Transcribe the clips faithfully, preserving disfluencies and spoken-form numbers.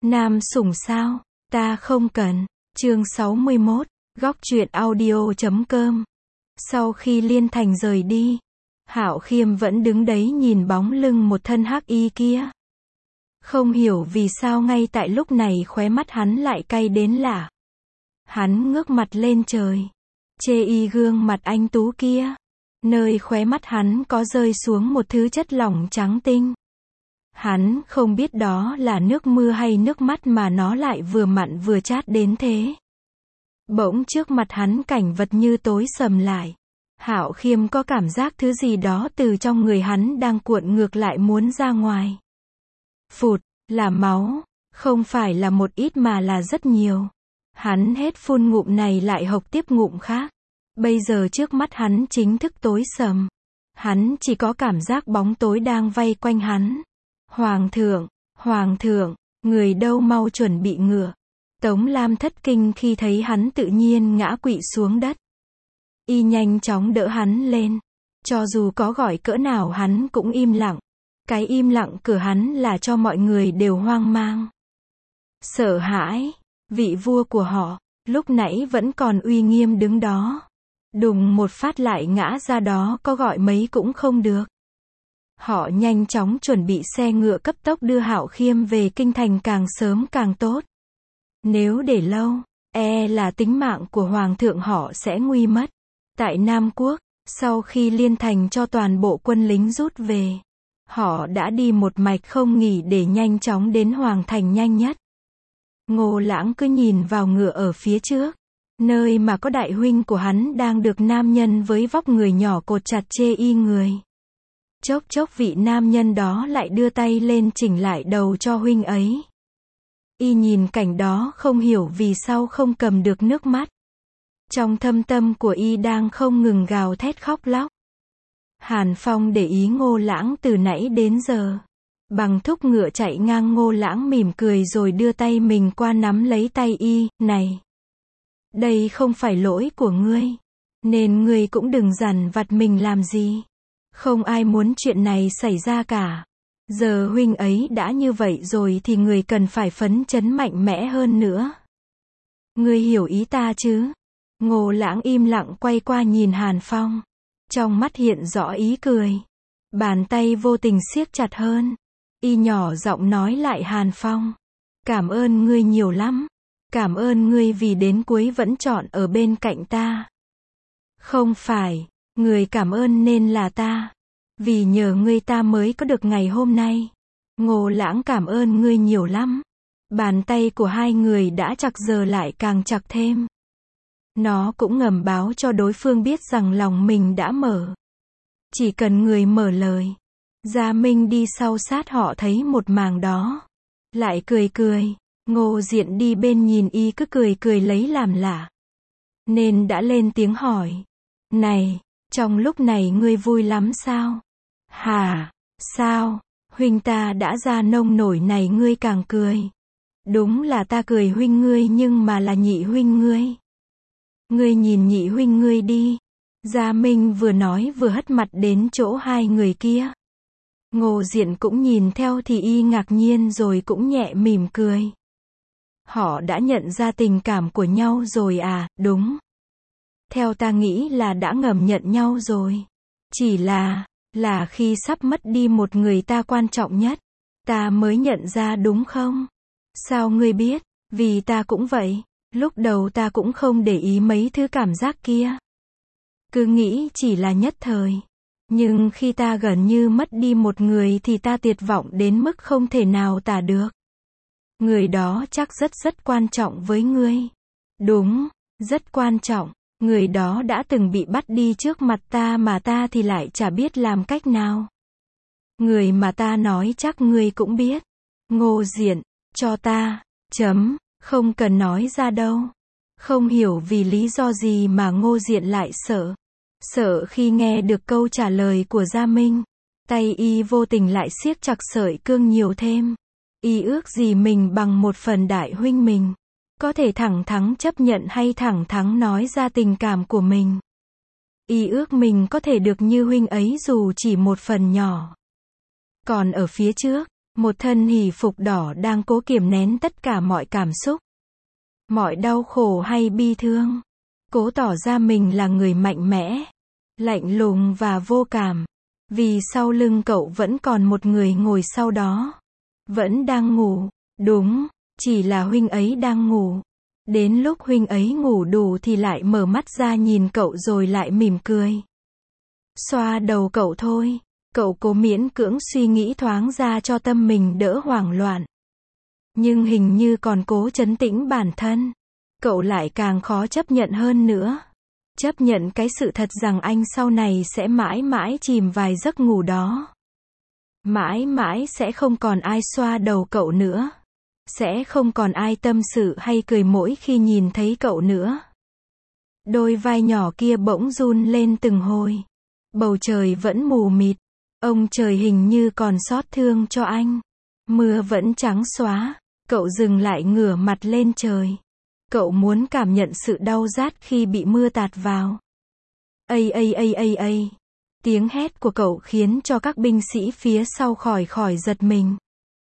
Nam sủng sao? Ta không cần. Chương sáu mươi mốt, góc truyện audio chấm com. Sau khi Liên Thành rời đi, Hạo Khiêm vẫn đứng đấy nhìn bóng lưng một thân hắc y kia. Không hiểu vì sao ngay tại lúc này khóe mắt hắn lại cay đến lạ. Hắn ngước mặt lên trời, chê y gương mặt anh tú kia. Nơi khóe mắt hắn có rơi xuống một thứ chất lỏng trắng tinh. Hắn không biết đó là nước mưa hay nước mắt mà nó lại vừa mặn vừa chát đến thế. Bỗng trước mặt hắn cảnh vật như tối sầm lại. Hạo Khiêm có cảm giác thứ gì đó từ trong người hắn đang cuộn ngược lại muốn ra ngoài. Phụt, là máu, không phải là một ít mà là rất nhiều. Hắn hết phun ngụm này lại hộc tiếp ngụm khác. Bây giờ trước mắt hắn chính thức tối sầm. Hắn chỉ có cảm giác bóng tối đang vây quanh hắn. Hoàng thượng, hoàng thượng, người đâu mau chuẩn bị ngựa. Tống Lam thất kinh khi thấy hắn tự nhiên ngã quỵ xuống đất. Y nhanh chóng đỡ hắn lên. Cho dù có gọi cỡ nào hắn cũng im lặng. Cái im lặng của hắn là cho mọi người đều hoang mang. Sợ hãi, vị vua của họ, lúc nãy vẫn còn uy nghiêm đứng đó. Đùng một phát lại ngã ra đó, có gọi mấy cũng không được. Họ nhanh chóng chuẩn bị xe ngựa cấp tốc đưa Hạo Khiêm về kinh thành càng sớm càng tốt. Nếu để lâu, e là tính mạng của hoàng thượng họ sẽ nguy mất. Tại Nam Quốc, sau khi Liên Thành cho toàn bộ quân lính rút về, họ đã đi một mạch không nghỉ để nhanh chóng đến hoàng thành nhanh nhất. Ngô Lãng cứ nhìn vào ngựa ở phía trước, nơi mà có đại huynh của hắn đang được nam nhân với vóc người nhỏ cột chặt chê y người. Chốc chốc vị nam nhân đó lại đưa tay lên chỉnh lại đầu cho huynh ấy. Y nhìn cảnh đó không hiểu vì sao không cầm được nước mắt. Trong thâm tâm của y đang không ngừng gào thét khóc lóc. Hàn Phong để ý Ngô Lãng từ nãy đến giờ. Bằng thúc ngựa chạy ngang, Ngô Lãng mỉm cười rồi đưa tay mình qua nắm lấy tay y, này. Đây không phải lỗi của ngươi. Nên ngươi cũng đừng dằn vặt mình làm gì. Không ai muốn chuyện này xảy ra cả. Giờ huynh ấy đã như vậy rồi thì người cần phải phấn chấn mạnh mẽ hơn nữa. Ngươi hiểu ý ta chứ? Ngô Lãng im lặng quay qua nhìn Hàn Phong. Trong mắt hiện rõ ý cười. Bàn tay vô tình siết chặt hơn. Y nhỏ giọng nói lại Hàn Phong. Cảm ơn ngươi nhiều lắm. Cảm ơn ngươi vì đến cuối vẫn chọn ở bên cạnh ta. Không phải, người cảm ơn nên là ta. Vì nhờ ngươi ta mới có được ngày hôm nay. Ngô Lãng cảm ơn ngươi nhiều lắm. Bàn tay của hai người đã chặt giờ lại càng chặt thêm. Nó cũng ngầm báo cho đối phương biết rằng lòng mình đã mở. Chỉ cần người mở lời. Gia Minh đi sau sát họ thấy một màn đó. Lại cười cười. Ngô Diện đi bên nhìn y cứ cười cười lấy làm lạ. Nên đã lên tiếng hỏi. Này, trong lúc này ngươi vui lắm sao? Hả? Sao? Huynh ta đã ra nông nổi này ngươi càng cười. Đúng là ta cười huynh ngươi nhưng mà là nhị huynh ngươi. Ngươi nhìn nhị huynh ngươi đi. Gia Minh vừa nói vừa hất mặt đến chỗ hai người kia. Ngô Diện cũng nhìn theo thì y ngạc nhiên rồi cũng nhẹ mỉm cười. Họ đã nhận ra tình cảm của nhau rồi à? Đúng. Theo ta nghĩ là đã ngầm nhận nhau rồi. Chỉ là, là khi sắp mất đi một người ta quan trọng nhất, ta mới nhận ra đúng không? Sao ngươi biết? Vì ta cũng vậy. Lúc đầu ta cũng không để ý mấy thứ cảm giác kia. Cứ nghĩ chỉ là nhất thời. Nhưng khi ta gần như mất đi một người thì ta tuyệt vọng đến mức không thể nào tả được. Người đó chắc rất rất quan trọng với ngươi. Đúng, rất quan trọng. Người đó đã từng bị bắt đi trước mặt ta mà ta thì lại chả biết làm cách nào. Người mà ta nói chắc ngươi cũng biết. Ngô Diện, cho ta, chấm, không cần nói ra đâu. Không hiểu vì lý do gì mà Ngô Diện lại sợ. Sợ khi nghe được câu trả lời của Gia Minh. Tay y vô tình lại siết chặt sợi cương nhiều thêm. Y ước gì mình bằng một phần đại huynh mình. Có thể thẳng thắn chấp nhận hay thẳng thắn nói ra tình cảm của mình. Y ước mình có thể được như huynh ấy dù chỉ một phần nhỏ. Còn ở phía trước, Một thân hỷ phục đỏ đang cố kiềm nén tất cả mọi cảm xúc, mọi đau khổ hay bi thương. Cố tỏ ra mình là người mạnh mẽ, lạnh lùng và vô cảm. Vì sau lưng cậu vẫn còn một người ngồi sau đó. Vẫn đang ngủ. Đúng, chỉ là huynh ấy đang ngủ. Đến lúc huynh ấy ngủ đủ thì lại mở mắt ra nhìn cậu rồi lại mỉm cười. Xoa đầu cậu thôi. Cậu cố miễn cưỡng suy nghĩ thoáng ra cho tâm mình đỡ hoảng loạn. Nhưng hình như còn cố trấn tĩnh bản thân. Cậu lại càng khó chấp nhận hơn nữa. Chấp nhận cái sự thật rằng anh sau này sẽ mãi mãi chìm vài giấc ngủ đó. Mãi mãi sẽ không còn ai xoa đầu cậu nữa. Sẽ không còn ai tâm sự hay cười mỗi khi nhìn thấy cậu nữa. Đôi vai nhỏ kia bỗng run lên từng hồi. Bầu trời vẫn mù mịt. Ông trời hình như còn xót thương cho anh. Mưa vẫn trắng xóa. Cậu dừng lại ngửa mặt lên trời. Cậu muốn cảm nhận sự đau rát khi bị mưa tạt vào. Ây ây ây ây ây. Tiếng hét của cậu khiến cho các binh sĩ phía sau khỏi khỏi giật mình.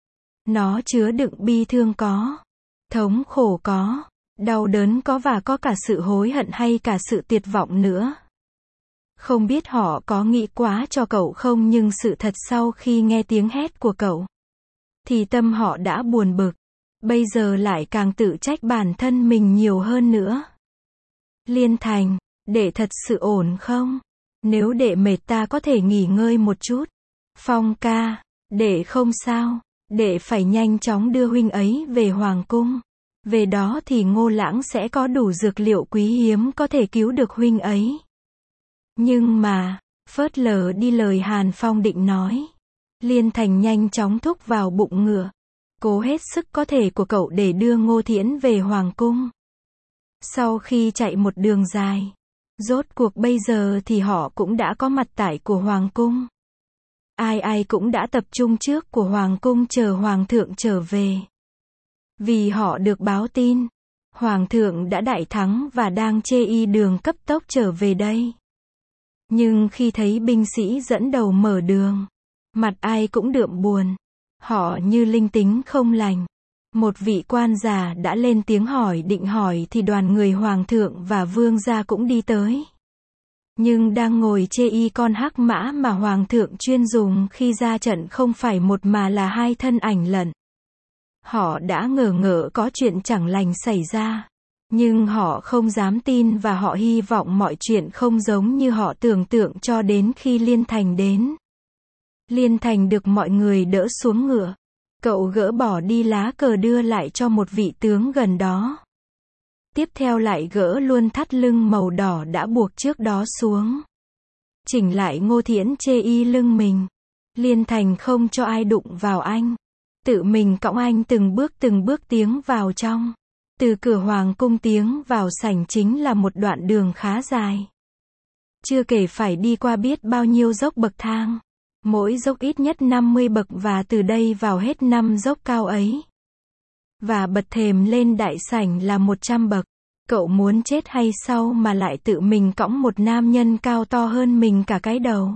Nó chứa đựng bi thương có, thống khổ có, đau đớn có và có cả sự hối hận hay cả sự tuyệt vọng nữa. Không biết họ có nghĩ quá cho cậu không, nhưng sự thật sau khi nghe tiếng hét của cậu, thì tâm họ đã buồn bực. Bây giờ lại càng tự trách bản thân mình nhiều hơn nữa. Liên Thành, đệ thật sự ổn không? Nếu đệ mệt ta có thể nghỉ ngơi một chút. Phong ca, đệ không sao. Đệ phải nhanh chóng đưa huynh ấy về hoàng cung. Về đó thì Ngô Lãng sẽ có đủ dược liệu quý hiếm có thể cứu được huynh ấy. Nhưng mà, phớt lờ đi lời Hàn Phong định nói. Liên Thành nhanh chóng thúc vào bụng ngựa. Cố hết sức có thể của cậu để đưa Ngô Thiễn về hoàng cung. Sau khi chạy một đường dài, rốt cuộc bây giờ thì họ cũng đã có mặt tại của hoàng cung. Ai ai cũng đã tập trung trước của hoàng cung chờ hoàng thượng trở về. Vì họ được báo tin, hoàng thượng đã đại thắng và đang chê y đường cấp tốc trở về đây. Nhưng khi thấy binh sĩ dẫn đầu mở đường, mặt ai cũng đượm buồn. Họ như linh tính không lành. Một vị quan già đã lên tiếng hỏi định hỏi thì đoàn người hoàng thượng và vương gia cũng đi tới. Nhưng đang ngồi chê y con hắc mã mà hoàng thượng chuyên dùng khi ra trận không phải một mà là hai thân ảnh lận. Họ đã ngờ ngợ có chuyện chẳng lành xảy ra. Nhưng họ không dám tin và họ hy vọng mọi chuyện không giống như họ tưởng tượng cho đến khi Liên Thành đến. Liên Thành được mọi người đỡ xuống ngựa. Cậu gỡ bỏ đi lá cờ đưa lại cho một vị tướng gần đó. Tiếp theo lại gỡ luôn thắt lưng màu đỏ đã buộc trước đó xuống. Chỉnh lại Ngô Thiễn chê y lưng mình. Liên Thành không cho ai đụng vào anh. Tự mình cõng anh từng bước từng bước tiến vào trong. Từ cửa hoàng cung tiến vào sảnh chính là một đoạn đường khá dài. Chưa kể phải đi qua biết bao nhiêu dốc bậc thang. Mỗi dốc ít nhất năm mươi bậc và từ đây vào hết năm dốc cao ấy. Và bật thềm lên đại sảnh là một trăm bậc. Cậu muốn chết hay sao mà lại tự mình cõng một nam nhân cao to hơn mình cả cái đầu.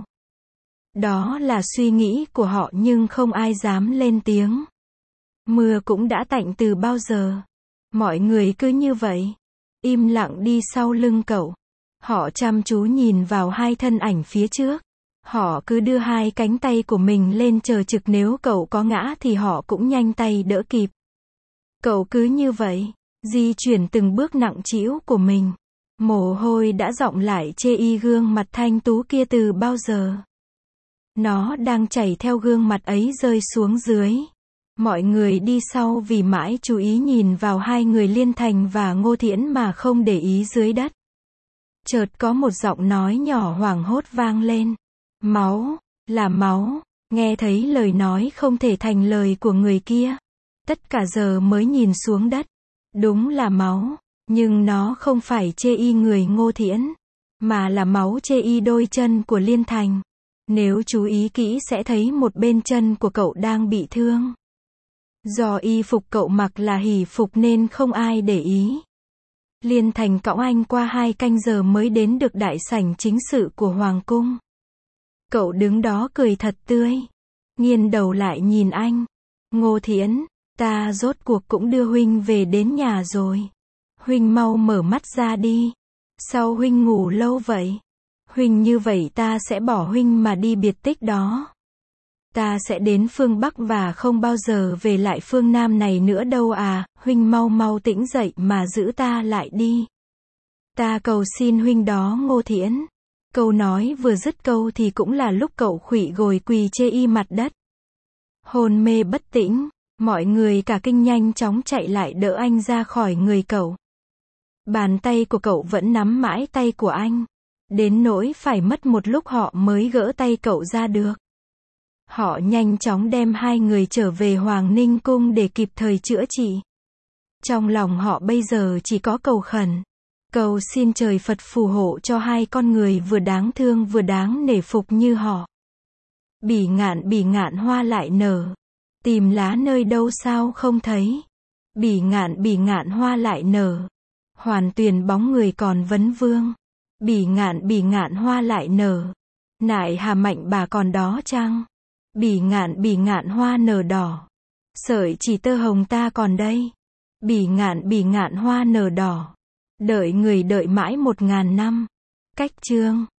Đó là suy nghĩ của họ nhưng không ai dám lên tiếng. Mưa cũng đã tạnh từ bao giờ. Mọi người cứ như vậy, im lặng đi sau lưng cậu. Họ chăm chú nhìn vào hai thân ảnh phía trước. Họ cứ đưa hai cánh tay của mình lên chờ trực nếu cậu có ngã thì họ cũng nhanh tay đỡ kịp. Cậu cứ như vậy, di chuyển từng bước nặng trĩu của mình. Mồ hôi đã đọng lại chê y gương mặt thanh tú kia từ bao giờ. Nó đang chảy theo gương mặt ấy rơi xuống dưới. Mọi người đi sau vì mãi chú ý nhìn vào hai người Liên Thành và Ngô Thiễn mà không để ý dưới đất. Chợt có một giọng nói nhỏ hoảng hốt vang lên. Máu, là máu. Nghe thấy lời nói không thể thành lời của người kia. Tất cả giờ mới nhìn xuống đất. Đúng là máu, nhưng nó không phải chê y người Ngô Thiễn, mà là máu chê y đôi chân của Liên Thành. Nếu chú ý kỹ sẽ thấy một bên chân của cậu đang bị thương. Do y phục cậu mặc là hỷ phục nên không ai để ý. Liên Thành cõng anh qua hai canh giờ mới đến được đại sảnh chính sự của hoàng cung. Cậu đứng đó cười thật tươi, nghiêng đầu lại nhìn anh. Ngô Thiến, ta rốt cuộc cũng đưa huynh về đến nhà rồi. Huynh mau mở mắt ra đi. Sao huynh ngủ lâu vậy? Huynh như vậy ta sẽ bỏ huynh mà đi biệt tích đó. Ta sẽ đến phương Bắc và không bao giờ về lại phương Nam này nữa đâu à, huynh mau mau tỉnh dậy mà giữ ta lại đi. Ta cầu xin huynh đó Ngô Thiến. Câu nói vừa dứt câu thì cũng là lúc cậu khuỵu gồi quỳ chê y mặt đất. Hôn mê bất tỉnh, mọi người cả kinh nhanh chóng chạy lại đỡ anh ra khỏi người cậu. Bàn tay của cậu vẫn nắm mãi tay của anh. Đến nỗi phải mất một lúc họ mới gỡ tay cậu ra được. Họ nhanh chóng đem hai người trở về Hoàng Ninh Cung để kịp thời chữa trị. Trong lòng họ bây giờ chỉ có cầu khẩn. Cầu xin trời Phật phù hộ cho hai con người vừa đáng thương vừa đáng nể phục như họ. Bỉ ngạn bỉ ngạn hoa lại nở. Tìm lá nơi đâu sao không thấy. Bỉ ngạn bỉ ngạn hoa lại nở. Hoàn tuyền bóng người còn vấn vương. Bỉ ngạn bỉ ngạn hoa lại nở. Nại hà mạnh bà còn đó chăng? Bỉ ngạn bỉ ngạn hoa nở đỏ. Sợi chỉ tơ hồng ta còn đây. Bỉ ngạn bỉ ngạn hoa nở đỏ. Đợi người đợi mãi một ngàn năm. Cách chương